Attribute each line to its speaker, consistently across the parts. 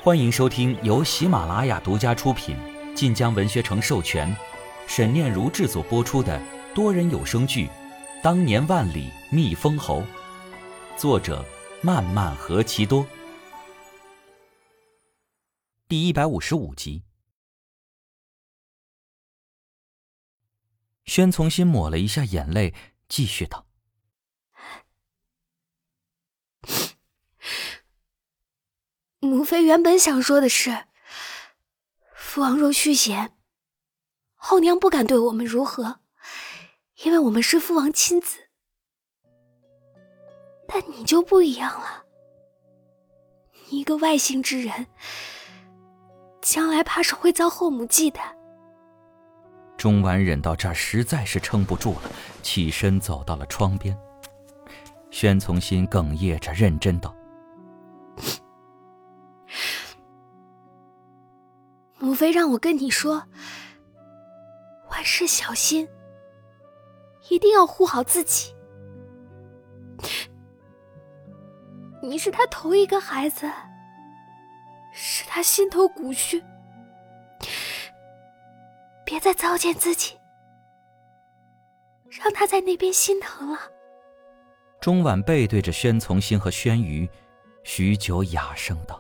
Speaker 1: 欢迎收听由喜马拉雅独家出品、晋江文学城授权、沈念如制作播出的多人有声剧《当年万里觅封侯》，作者漫漫何其多，第155集。宣从新抹了一下眼泪，继续道：
Speaker 2: 母妃原本想说的是，父王若续弦，后娘不敢对我们如何，因为我们是父王亲子。但你就不一样了，你一个外姓之人，将来怕是会遭后母忌惮。
Speaker 1: 钟婉忍到这儿实在是撑不住了，起身走到了窗边。宣从新哽咽着认真道：
Speaker 2: 母妃让我跟你说，万事小心，一定要护好自己。你是他头一个孩子，是他心头骨血，别再糟践自己，让他在那边心疼了。
Speaker 1: 钟婉背对着宣从新和宣瑜，许久哑声道：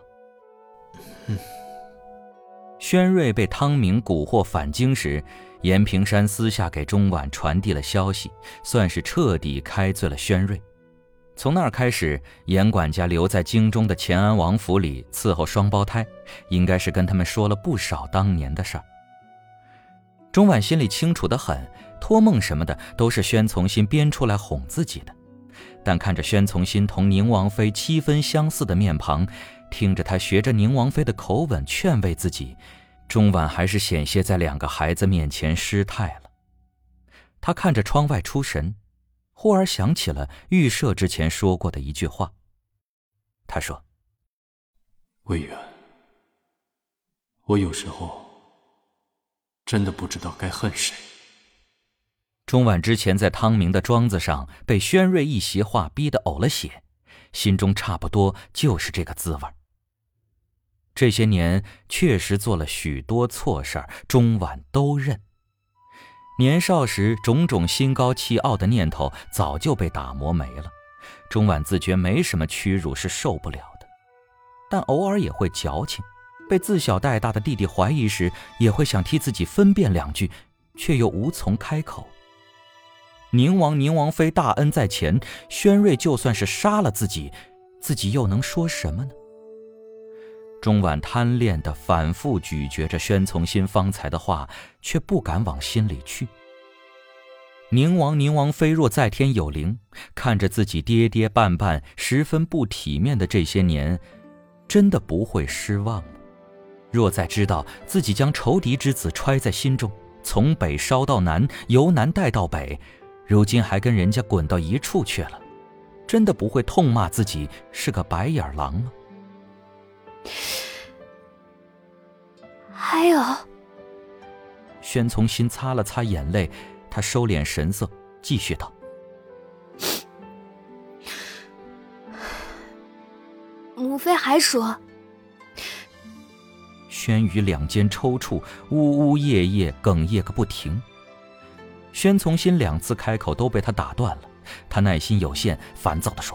Speaker 1: 宣瑞被汤明蛊惑返京时，严平山私下给钟婉传递了消息，算是彻底开罪了宣瑞。从那儿开始，严管家留在京中的乾安王府里伺候双胞胎，应该是跟他们说了不少当年的事儿。钟婉心里清楚得很，托梦什么的都是宣从新编出来哄自己的，但看着宣从新同宁王妃7分相似的面庞，听着他学着宁王妃的口吻劝慰自己，钟婉还是险些在2个孩子面前失态了。他看着窗外出神，忽而想起了预设之前说过的一句话。他说：
Speaker 3: 魏远，我有时候真的不知道该恨谁。
Speaker 1: 钟婉之前在汤明的庄子上被宣瑞一席话逼得呕了血，心中差不多就是这个滋味。这些年确实做了许多错事儿，钟婉都认。年少时种种心高气傲的念头早就被打磨没了，钟婉自觉没什么屈辱是受不了的，但偶尔也会矫情，被自小带大的弟弟怀疑时，也会想替自己分辨2句，却又无从开口。宁王妃大恩在前，宣瑞就算是杀了自己，自己又能说什么呢？钟婉贪恋地反复咀嚼着宣从新方才的话，却不敢往心里去。宁王妃若在天有灵，看着自己跌跌绊绊十分不体面的这些年，真的不会失望吗？若再知道自己将仇敌之子揣在心中，从北烧到南，由南带到北，如今还跟人家滚到一处去了，真的不会痛骂自己是个白眼狼吗？
Speaker 2: 还有，
Speaker 1: 宣从新擦了擦眼泪，他收敛神色，继续道：
Speaker 2: 母妃还说。
Speaker 1: 宣瑜两肩抽搐，呜呜咽咽，哽咽个不停。宣从新2次开口都被他打断了，他耐心有限，烦躁地说：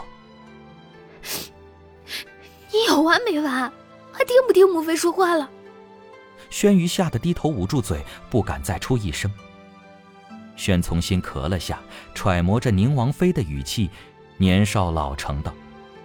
Speaker 2: 你有完没完？还听不听母妃说话了？
Speaker 1: 宣瑜吓得低头捂住嘴，不敢再出一声。宣从新咳了下，揣摩着宁王妃的语气，年少老成道：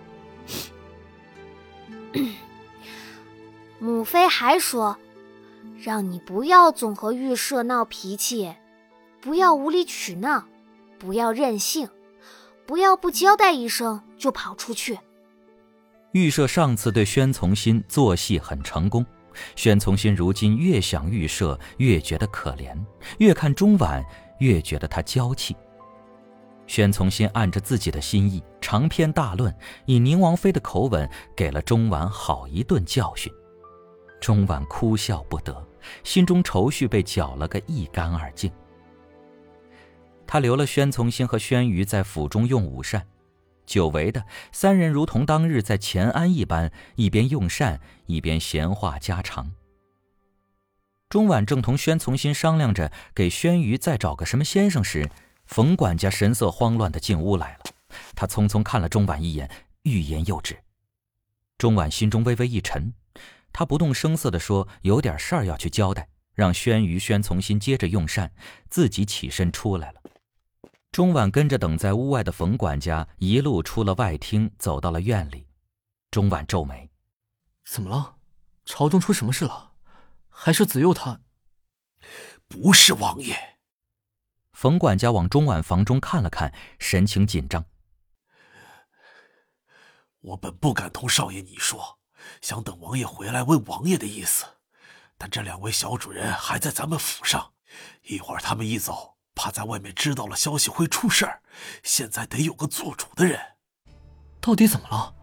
Speaker 4: 母妃还说，让你不要总和御舍闹脾气，不要无理取闹，不要任性，不要不交代一声就跑出去。
Speaker 1: 御舍上次对宣从新做戏很成功，宣从新如今越想御舍越觉得可怜，越看钟婉越觉得他娇气。宣从新按着自己的心意长篇大论，以宁王妃的口吻给了钟婉好一顿教训。钟婉哭笑不得，心中愁绪被搅了个一干二净。他留了宣从新和宣瑜在府中用午膳， 久违的三人如同当日在乾安一般，一边用膳一边闲话家常。中晚正同宣从新商量着给宣瑜再找个什么先生时，冯管家神色慌乱地进屋来了。他匆匆看了中晚一眼，欲言又止。中晚心中微微一沉，他不动声色地说有点事儿要去交代，让宣瑜、宣从新接着用膳，自己起身出来了。中晚跟着等在屋外的冯管家一路出了外厅，走到了院里。中晚皱眉：
Speaker 3: 怎么了？朝中出什么事了？还是子佑他？
Speaker 5: 不是王爷。
Speaker 1: 冯管家往中晚房中看了看，神情紧张。
Speaker 5: 我本不敢同少爷你说，想等王爷回来问王爷的意思，但这两位小主人还在咱们府上，一会儿他们一走，怕在外面知道了消息会出事儿，现在得有个做主的人。
Speaker 3: 到底怎么了？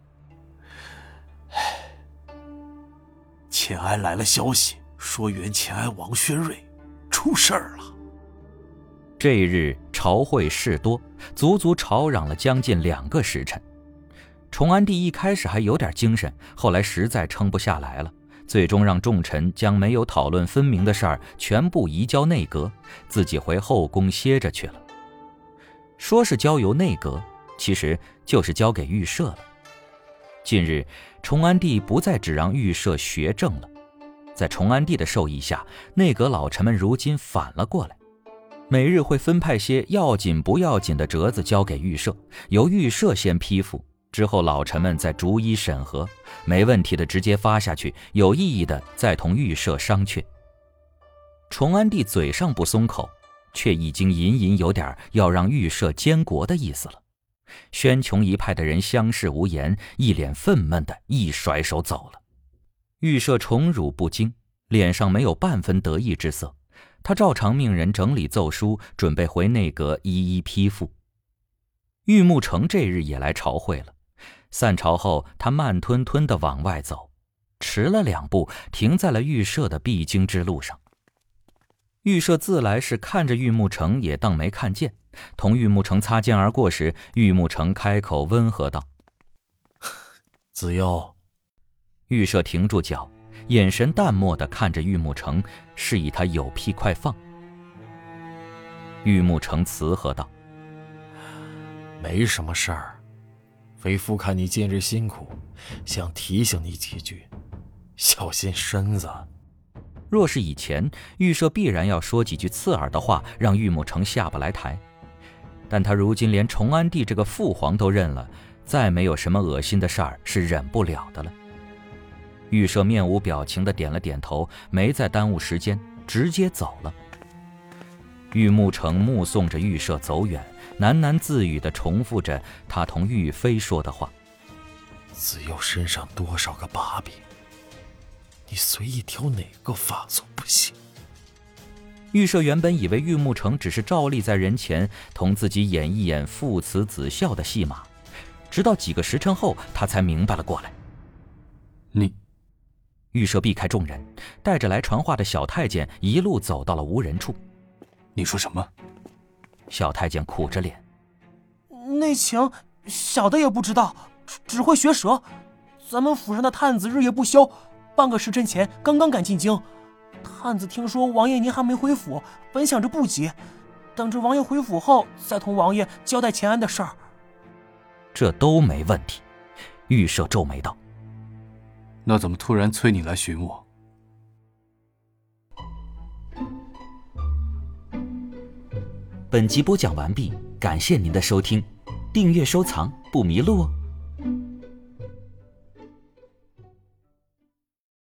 Speaker 5: 乾安来了消息，说原乾安王宣瑞出事儿了。
Speaker 1: 这一日朝会事多，足足吵嚷了将近2个时辰。崇安帝一开始还有点精神，后来实在撑不下来了，最终让众臣将没有讨论分明的事儿全部移交内阁，自己回后宫歇着去了。说是交由内阁，其实就是交给御舍了。近日崇安帝不再只让御舍学政了，在崇安帝的授意下，内阁老臣们如今反了过来，每日会分派些要紧不要紧的折子交给御舍，由御舍先批复，之后老臣们再逐一审核，没问题的直接发下去，有意义的再同御舍商榷。崇安帝嘴上不松口，却已经隐隐有点要让御舍监国的意思了。宣琼一派的人相视无言，一脸愤懑的一甩手走了。御舍宠辱不惊，脸上没有半分得意之色，他照常命人整理奏书，准备回内阁一一批复。玉木成这日也来朝会了，散朝后他慢吞吞地往外走，迟了2步，停在了御舍的必经之路上。御舍自来是看着玉木成也当没看见，同玉木成擦肩而过时，玉木成开口温和道：
Speaker 3: 子佑。
Speaker 1: 御舍停住脚，眼神淡漠地看着玉木成，示意他有屁快放。玉木成慈和道：
Speaker 3: 没什么事儿，为夫看你近日辛苦，想提醒你几句，小心身子。
Speaker 1: 若是以前，御舍必然要说几句刺耳的话，让玉木成下不来台，但他如今连崇安帝这个父皇都认了，再没有什么恶心的事儿是忍不了的了。御舍面无表情地点了点头，没再耽误时间，直接走了。玉木成目送着御舍走远，喃喃自语地重复着他同玉妃说的话：
Speaker 3: 子佑身上多少个把柄，你随意挑哪个发作不行。
Speaker 1: 御舍原本以为玉木成只是照例在人前同自己演一演父慈子孝的戏码，直到几个时辰后他才明白了过来。御舍避开众人，带着来传话的小太监一路走到了无人处。
Speaker 5: 你说什么？
Speaker 1: 小太监苦着脸：
Speaker 6: 内情小的也不知道，只会学舌。咱们府上的探子日夜不休，半个时辰前刚刚赶进京。探子听说王爷您还没回府，本想着不急，等着王爷回府后再同王爷交代乾安的事儿。
Speaker 1: 这都没问题。御舍皱眉道：
Speaker 3: 那怎么突然催你来寻我？
Speaker 1: 本集播讲完毕，感谢您的收听，订阅收藏不迷路哦。